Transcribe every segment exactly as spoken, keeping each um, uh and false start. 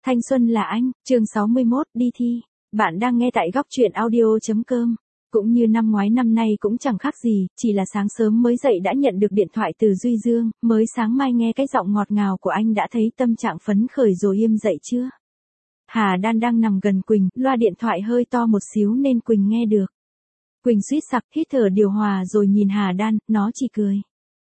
Thanh xuân là anh, chương sáu mươi mốt, đi thi. Bạn đang nghe tại góc truyện audio.com. Cũng như năm ngoái năm nay cũng chẳng khác gì, chỉ là sáng sớm mới dậy đã nhận được điện thoại từ Duy Dương, mới sáng mai nghe cái giọng ngọt ngào của anh đã thấy tâm trạng phấn khởi rồi im dậy chưa? Hà Đan đang nằm gần Quỳnh, loa điện thoại hơi to một xíu nên Quỳnh nghe được. Quỳnh suýt sặc, hít thở điều hòa rồi nhìn Hà Đan, nó chỉ cười.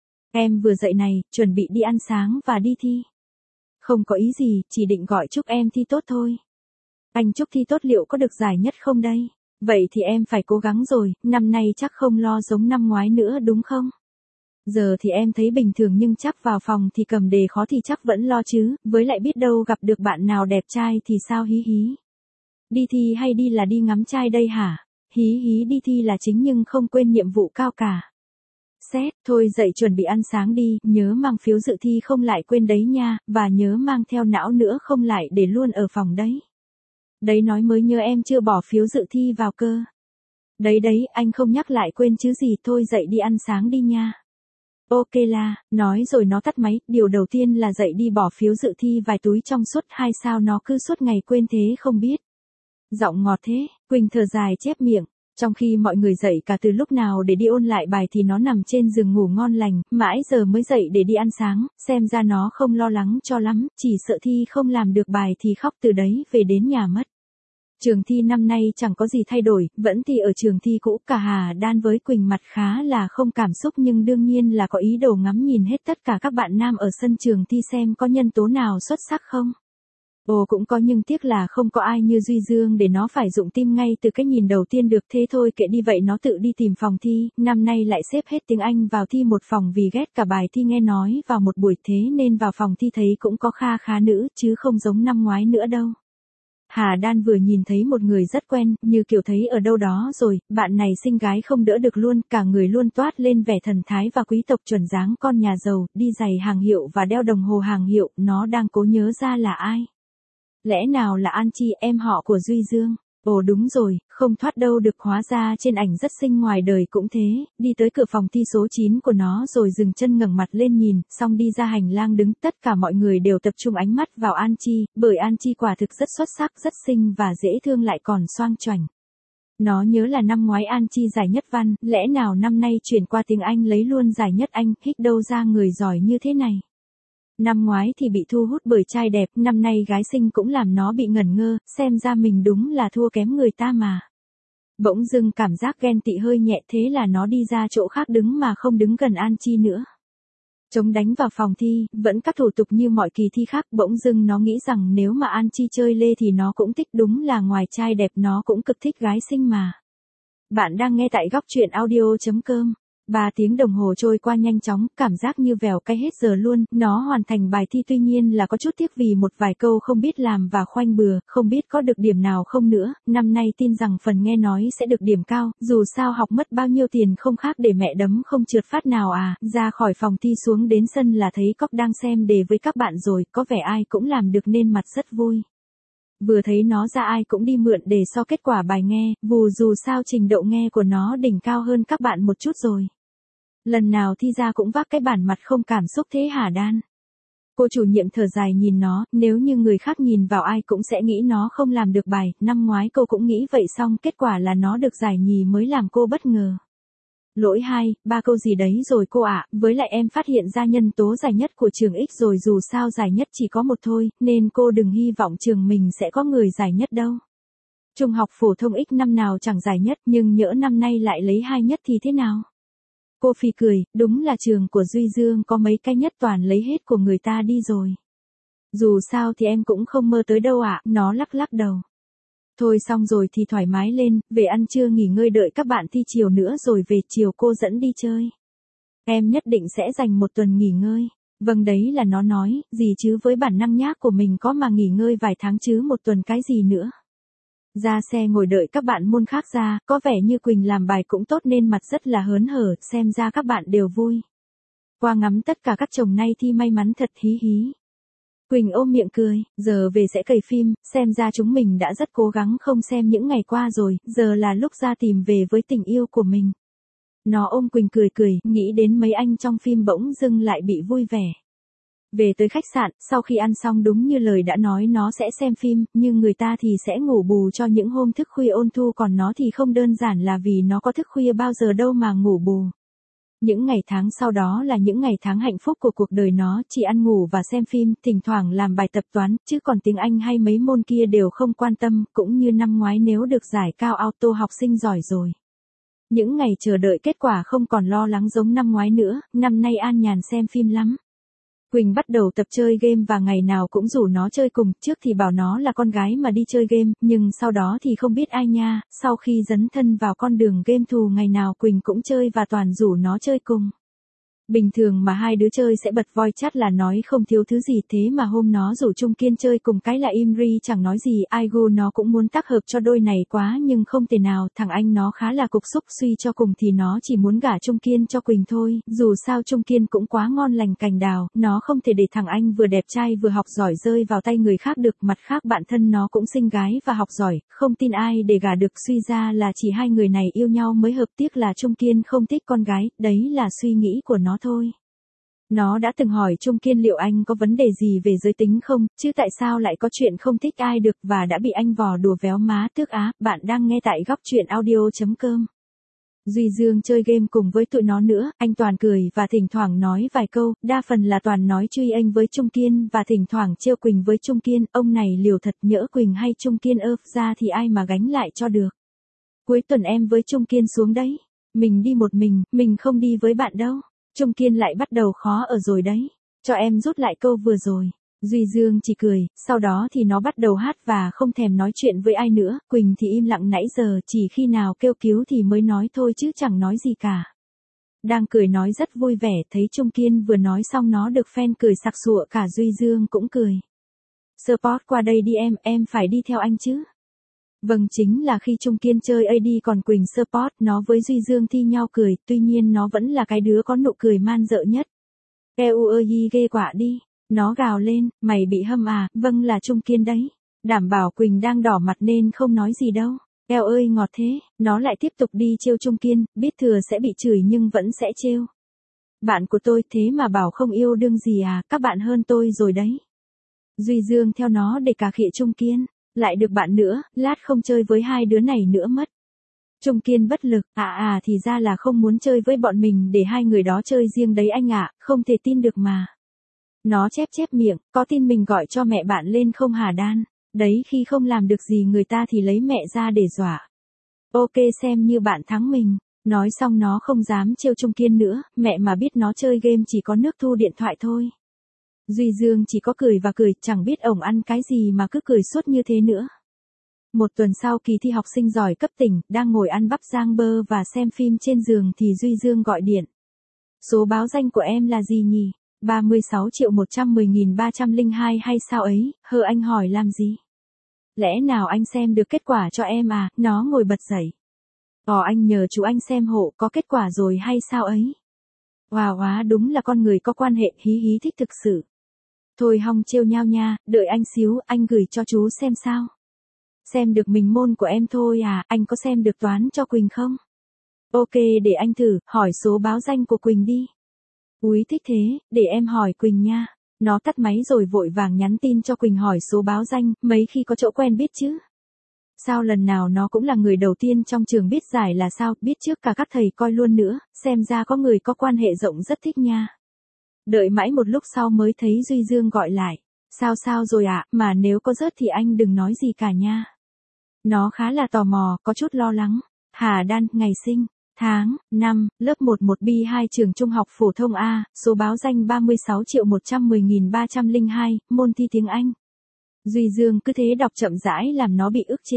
Em vừa dậy này, chuẩn bị đi ăn sáng và đi thi. Không có ý gì, chỉ định gọi chúc em thi tốt thôi. Anh chúc thi tốt liệu có được giải nhất không đây? Vậy thì em phải cố gắng rồi, năm nay chắc không lo giống năm ngoái nữa đúng không? Giờ thì em thấy bình thường nhưng chắc vào phòng thì cầm đề khó thì chắc vẫn lo chứ, với lại biết đâu gặp được bạn nào đẹp trai thì sao hí hí. Đi thi hay đi là đi ngắm trai đây hả? Hí hí đi thi là chính nhưng không quên nhiệm vụ cao cả. Xét, thôi dậy chuẩn bị ăn sáng đi, nhớ mang phiếu dự thi không lại quên đấy nha, và nhớ mang theo não nữa không lại để luôn ở phòng đấy. Đấy nói mới nhớ em chưa bỏ phiếu dự thi vào cơ. Đấy đấy, anh không nhắc lại quên chứ gì, thôi dậy đi ăn sáng đi nha. Ok là, nói rồi nó tắt máy, điều đầu tiên là dậy đi bỏ phiếu dự thi vài túi trong suốt hai sao nó cứ suốt ngày quên thế không biết. Giọng ngọt thế, Quỳnh thở dài chép miệng. Trong khi mọi người dậy cả từ lúc nào để đi ôn lại bài thì nó nằm trên giường ngủ ngon lành, mãi giờ mới dậy để đi ăn sáng, xem ra nó không lo lắng cho lắm, chỉ sợ thi không làm được bài thì khóc từ đấy về đến nhà mất. Trường thi năm nay chẳng có gì thay đổi, vẫn thi ở trường thi cũ, cả Hà Đan với Quỳnh mặt khá là không cảm xúc nhưng đương nhiên là có ý đồ ngắm nhìn hết tất cả các bạn nam ở sân trường thi xem có nhân tố nào xuất sắc không. Ồ cũng có nhưng tiếc là không có ai như Duy Dương để nó phải dụng tim ngay từ cái nhìn đầu tiên được thế thôi kệ đi vậy nó tự đi tìm phòng thi, năm nay lại xếp hết tiếng Anh vào thi một phòng vì ghét cả bài thi nghe nói vào một buổi thế nên vào phòng thi thấy cũng có kha khá nữ chứ không giống năm ngoái nữa đâu. Hà Đan vừa nhìn thấy một người rất quen, như kiểu thấy ở đâu đó rồi, bạn này xinh gái không đỡ được luôn, cả người luôn toát lên vẻ thần thái và quý tộc chuẩn dáng con nhà giàu, đi giày hàng hiệu và đeo đồng hồ hàng hiệu, nó đang cố nhớ ra là ai. Lẽ nào là An Chi, em họ của Duy Dương? Ồ đúng rồi, không thoát đâu được hóa ra trên ảnh rất xinh ngoài đời cũng thế, đi tới cửa phòng thi số chín của nó rồi dừng chân ngẩng mặt lên nhìn, xong đi ra hành lang đứng, tất cả mọi người đều tập trung ánh mắt vào An Chi, bởi An Chi quả thực rất xuất sắc, rất xinh và dễ thương lại còn xoang choảnh. Nó nhớ là năm ngoái An Chi giải nhất văn, lẽ nào năm nay chuyển qua tiếng Anh lấy luôn giải nhất Anh, hích đâu ra người giỏi như thế này. Năm ngoái thì bị thu hút bởi trai đẹp, năm nay gái xinh cũng làm nó bị ngẩn ngơ, xem ra mình đúng là thua kém người ta mà. Bỗng dưng cảm giác ghen tị hơi nhẹ thế là nó đi ra chỗ khác đứng mà không đứng gần An Chi nữa. Chống đánh vào phòng thi, vẫn các thủ tục như mọi kỳ thi khác, bỗng dưng nó nghĩ rằng nếu mà An Chi chơi lê thì nó cũng thích, đúng là ngoài trai đẹp nó cũng cực thích gái xinh mà. Bạn đang nghe tại góc truyện audio.com. Ba tiếng đồng hồ trôi qua nhanh chóng, cảm giác như vèo cái hết giờ luôn, nó hoàn thành bài thi tuy nhiên là có chút tiếc vì một vài câu không biết làm và khoanh bừa, không biết có được điểm nào không nữa, năm nay tin rằng phần nghe nói sẽ được điểm cao, dù sao học mất bao nhiêu tiền không khác để mẹ đấm không trượt phát nào à, ra khỏi phòng thi xuống đến sân là thấy Cóc đang xem đề với các bạn rồi, có vẻ ai cũng làm được nên mặt rất vui. Vừa thấy nó ra ai cũng đi mượn để so kết quả bài nghe, vù dù sao trình độ nghe của nó đỉnh cao hơn các bạn một chút rồi. Lần nào thi ra cũng vác cái bản mặt không cảm xúc thế hả Đan? Cô chủ nhiệm thở dài nhìn nó, nếu như người khác nhìn vào ai cũng sẽ nghĩ nó không làm được bài, năm ngoái cô cũng nghĩ vậy xong kết quả là nó được giải nhì mới làm cô bất ngờ. Lỗi hai, ba câu gì đấy rồi cô ạ, với lại em phát hiện ra nhân tố giải nhất của trường X rồi dù sao giải nhất chỉ có một thôi, nên cô đừng hy vọng trường mình sẽ có người giải nhất đâu. Trung học phổ thông X năm nào chẳng giải nhất nhưng nhỡ năm nay lại lấy hai nhất thì thế nào? Cô phì cười, đúng là trường của Duy Dương có mấy cái nhất toàn lấy hết của người ta đi rồi. Dù sao thì em cũng không mơ tới đâu ạ, nó lắc lắc đầu. Thôi xong rồi thì thoải mái lên, về ăn trưa nghỉ ngơi đợi các bạn thi chiều nữa rồi về chiều cô dẫn đi chơi. Em nhất định sẽ dành một tuần nghỉ ngơi. Vâng đấy là nó nói, gì chứ với bản năng nhác của mình có mà nghỉ ngơi vài tháng chứ một tuần cái gì nữa. Ra xe ngồi đợi các bạn môn khác ra, có vẻ như Quỳnh làm bài cũng tốt nên mặt rất là hớn hở, xem ra các bạn đều vui. Qua ngắm tất cả các chồng nay thi may mắn thật hí hí. Quỳnh ôm miệng cười, giờ về sẽ cày phim, xem ra chúng mình đã rất cố gắng không xem những ngày qua rồi, giờ là lúc ra tìm về với tình yêu của mình. Nó ôm Quỳnh cười cười, nghĩ đến mấy anh trong phim bỗng dưng lại bị vui vẻ. Về tới khách sạn, sau khi ăn xong đúng như lời đã nói nó sẽ xem phim, nhưng người ta thì sẽ ngủ bù cho những hôm thức khuya ôn thu, còn nó thì không đơn giản là vì nó có thức khuya bao giờ đâu mà ngủ bù. Những ngày tháng sau đó là những ngày tháng hạnh phúc của cuộc đời nó, chỉ ăn ngủ và xem phim, thỉnh thoảng làm bài tập toán, chứ còn tiếng Anh hay mấy môn kia đều không quan tâm, cũng như năm ngoái nếu được giải cao auto học sinh giỏi rồi. Những ngày chờ đợi kết quả không còn lo lắng giống năm ngoái nữa, năm nay an nhàn xem phim lắm. Quỳnh bắt đầu tập chơi game và ngày nào cũng rủ nó chơi cùng, trước thì bảo nó là con gái mà đi chơi game, nhưng sau đó thì không biết ai nha, sau khi dấn thân vào con đường game thù ngày nào Quỳnh cũng chơi và toàn rủ nó chơi cùng. Bình thường mà hai đứa chơi sẽ bật voice chat là nói không thiếu thứ gì, thế mà hôm nó rủ Trung Kiên chơi cùng cái là im ri chẳng nói gì, ai gu nó cũng muốn tác hợp cho đôi này quá nhưng không thể nào, thằng anh nó khá là cục xúc, suy cho cùng thì nó chỉ muốn gả Trung Kiên cho Quỳnh thôi, dù sao Trung Kiên cũng quá ngon lành cành đào, nó không thể để thằng anh vừa đẹp trai vừa học giỏi rơi vào tay người khác được, mặt khác bản thân nó cũng xinh gái và học giỏi, không tin ai để gả được, suy ra là chỉ hai người này yêu nhau mới hợp, tiếc là Trung Kiên không thích con gái, đấy là suy nghĩ của nó thôi. Nó đã từng hỏi Trung Kiên liệu anh có vấn đề gì về giới tính không, chứ tại sao lại có chuyện không thích ai được, và đã bị anh vò đùa véo má tước á. Bạn đang nghe tại góc truyện audio chấm com. Duy Dương chơi game cùng với tụi nó nữa, anh toàn cười và thỉnh thoảng nói vài câu, đa phần là toàn nói truy anh với Trung Kiên và thỉnh thoảng trêu Quỳnh với Trung Kiên, ông này liều thật, nhỡ Quỳnh hay Trung Kiên ợp ra thì ai mà gánh lại cho được. Cuối tuần em với Trung Kiên xuống đấy, mình đi một mình, mình không đi với bạn đâu. Trung Kiên lại bắt đầu khó ở rồi đấy, cho em rút lại câu vừa rồi. Duy Dương chỉ cười, sau đó thì nó bắt đầu hát và không thèm nói chuyện với ai nữa, Quỳnh thì im lặng nãy giờ, chỉ khi nào kêu cứu thì mới nói thôi chứ chẳng nói gì cả. Đang cười nói rất vui vẻ, thấy Trung Kiên vừa nói xong nó được fan cười sặc sụa, cả Duy Dương cũng cười. Support qua đây đi em, em phải đi theo anh chứ. Vâng, chính là khi Trung Kiên chơi a đê còn Quỳnh support, nó với Duy Dương thi nhau cười, tuy nhiên nó vẫn là cái đứa có nụ cười man dợ nhất. Eo ơi ghê quả đi, nó gào lên, mày bị hâm à, vâng là Trung Kiên đấy. Đảm bảo Quỳnh đang đỏ mặt nên không nói gì đâu. Eo ơi ngọt thế, nó lại tiếp tục đi trêu Trung Kiên, biết thừa sẽ bị chửi nhưng vẫn sẽ trêu. Bạn của tôi thế mà bảo không yêu đương gì à, các bạn hơn tôi rồi đấy. Duy Dương theo nó để cà khịa Trung Kiên. Lại được bạn nữa, lát không chơi với hai đứa này nữa mất. Trung Kiên bất lực, à à thì ra là không muốn chơi với bọn mình để hai người đó chơi riêng đấy anh ạ, không thể tin được mà. Nó chép chép miệng, có tin mình gọi cho mẹ bạn lên không hả Đan? Đấy khi không làm được gì người ta thì lấy mẹ ra để dọa. Ok xem như bạn thắng mình. Nói xong nó không dám trêu Trung Kiên nữa, mẹ mà biết nó chơi game chỉ có nước thu điện thoại thôi. Duy Dương chỉ có cười và cười, chẳng biết ổng ăn cái gì mà cứ cười suốt như thế nữa. Một tuần sau kỳ thi học sinh giỏi cấp tỉnh, đang ngồi ăn bắp rang bơ và xem phim trên giường thì Duy Dương gọi điện. Số báo danh của em là gì nhỉ? ba mươi sáu triệu một trăm mười nghìn ba trăm lẻ hai hay sao ấy, hơ anh hỏi làm gì? Lẽ nào anh xem được kết quả cho em à, nó ngồi bật dậy. Ồ anh nhờ chú anh xem hộ có kết quả rồi hay sao ấy? Wow hóa đúng là con người có quan hệ hí hí thích thực sự. Thôi hong trêu nhau nha, đợi anh xíu, anh gửi cho chú xem sao. Xem được mình môn của em thôi à, anh có xem được toán cho Quỳnh không? Ok để anh thử, hỏi số báo danh của Quỳnh đi. Úi thích thế, để em hỏi Quỳnh nha. Nó tắt máy rồi vội vàng nhắn tin cho Quỳnh hỏi số báo danh, mấy khi có chỗ quen biết chứ. Sao lần nào nó cũng là người đầu tiên trong trường biết giải là sao, biết trước cả các thầy coi luôn nữa, xem ra có người có quan hệ rộng rất thích nha. Đợi mãi một lúc sau mới thấy Duy Dương gọi lại. Sao sao rồi ạ, à? Mà nếu có rớt thì anh đừng nói gì cả nha. Nó khá là tò mò, có chút lo lắng. Hà Đan, ngày sinh, tháng, năm, lớp một một B hai trường trung học phổ thông A, số báo danh ba mươi sáu triệu một trăm mười nghìn ba trăm lẻ hai, môn thi tiếng Anh. Duy Dương cứ thế đọc chậm rãi làm nó bị ức chế.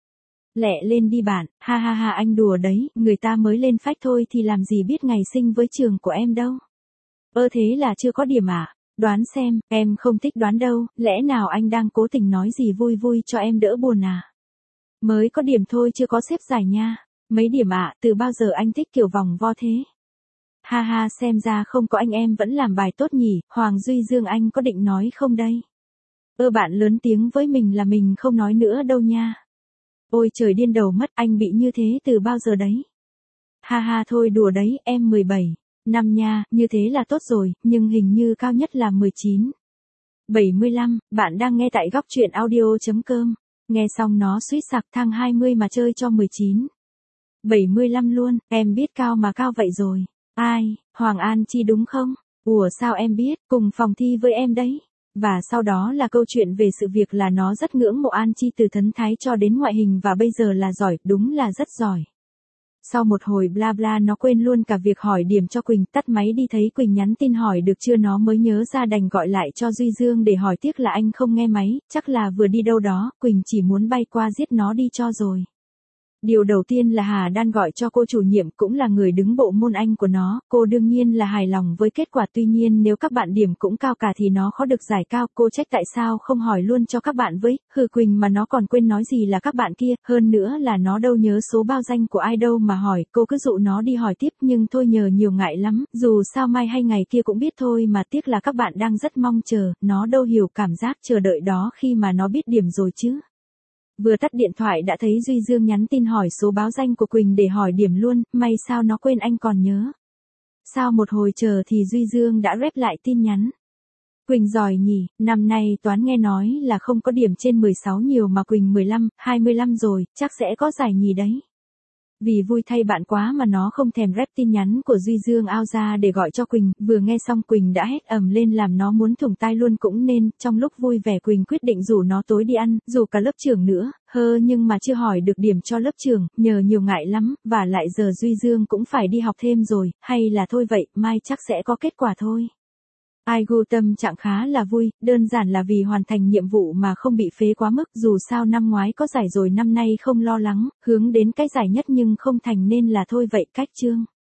Lẹ lên đi bạn, ha ha ha anh đùa đấy, người ta mới lên phách thôi thì làm gì biết ngày sinh với trường của em đâu. Ơ thế là chưa có điểm à? Đoán xem, em không thích đoán đâu, lẽ nào anh đang cố tình nói gì vui vui cho em đỡ buồn à? Mới có điểm thôi chưa có xếp giải nha. Mấy điểm ạ, à, từ bao giờ anh thích kiểu vòng vo thế? Ha ha xem ra không có anh em vẫn làm bài tốt nhỉ, Hoàng Duy Dương anh có định nói không đây? Ơ bạn lớn tiếng với mình là mình không nói nữa đâu nha. Ôi trời điên đầu mất, anh bị như thế từ bao giờ đấy? Ha ha thôi đùa đấy, em mười bảy. Năm nha, như thế là tốt rồi, nhưng hình như cao nhất là mười chín. bảy mươi lăm, bạn đang nghe tại góc truyện audio.com. Nghe xong nó suýt sặc thang hai mươi mà chơi cho mười chín. bảy mươi lăm luôn, em biết cao mà cao vậy rồi. Ai, Hoàng An Chi đúng không? Ủa sao em biết, cùng phòng thi với em đấy. Và sau đó là câu chuyện về sự việc là nó rất ngưỡng mộ An Chi từ thần thái cho đến ngoại hình và bây giờ là giỏi, đúng là rất giỏi. Sau một hồi bla bla nó quên luôn cả việc hỏi điểm cho Quỳnh, tắt máy đi thấy Quỳnh nhắn tin hỏi được chưa nó mới nhớ ra đành gọi lại cho Duy Dương để hỏi, tiếc là anh không nghe máy, chắc là vừa đi đâu đó, Quỳnh chỉ muốn bay qua giết nó đi cho rồi. Điều đầu tiên là Hà Đan gọi cho cô chủ nhiệm cũng là người đứng bộ môn Anh của nó, cô đương nhiên là hài lòng với kết quả, tuy nhiên nếu các bạn điểm cũng cao cả thì nó khó được giải cao, cô trách tại sao không hỏi luôn cho các bạn với, hừ Quỳnh mà nó còn quên nói gì là các bạn kia, hơn nữa là nó đâu nhớ số bao danh của ai đâu mà hỏi, cô cứ dụ nó đi hỏi tiếp nhưng thôi nhờ nhiều ngại lắm, dù sao mai hay ngày kia cũng biết thôi mà tiếc là các bạn đang rất mong chờ, nó đâu hiểu cảm giác chờ đợi đó khi mà nó biết điểm rồi chứ. Vừa tắt điện thoại đã thấy Duy Dương nhắn tin hỏi số báo danh của Quỳnh để hỏi điểm luôn, may sao nó quên anh còn nhớ. Sau một hồi chờ thì Duy Dương đã rep lại tin nhắn. Quỳnh giỏi nhỉ, năm nay toán nghe nói là không có điểm trên mười sáu nhiều mà Quỳnh mười lăm, hai mươi lăm rồi, chắc sẽ có giải nhì đấy. Vì vui thay bạn quá mà nó không thèm rep tin nhắn của Duy Dương ao ra để gọi cho Quỳnh, vừa nghe xong Quỳnh đã hét ầm lên làm nó muốn thủng tai luôn cũng nên, trong lúc vui vẻ Quỳnh quyết định rủ nó tối đi ăn, rủ cả lớp trưởng nữa, hơ nhưng mà chưa hỏi được điểm cho lớp trưởng, nhờ nhiều ngại lắm, và lại giờ Duy Dương cũng phải đi học thêm rồi, hay là thôi vậy, mai chắc sẽ có kết quả thôi. Ai gu tâm trạng khá là vui, đơn giản là vì hoàn thành nhiệm vụ mà không bị phế quá mức, dù sao năm ngoái có giải rồi năm nay không lo lắng, hướng đến cái giải nhất nhưng không thành nên là thôi vậy, cách chương.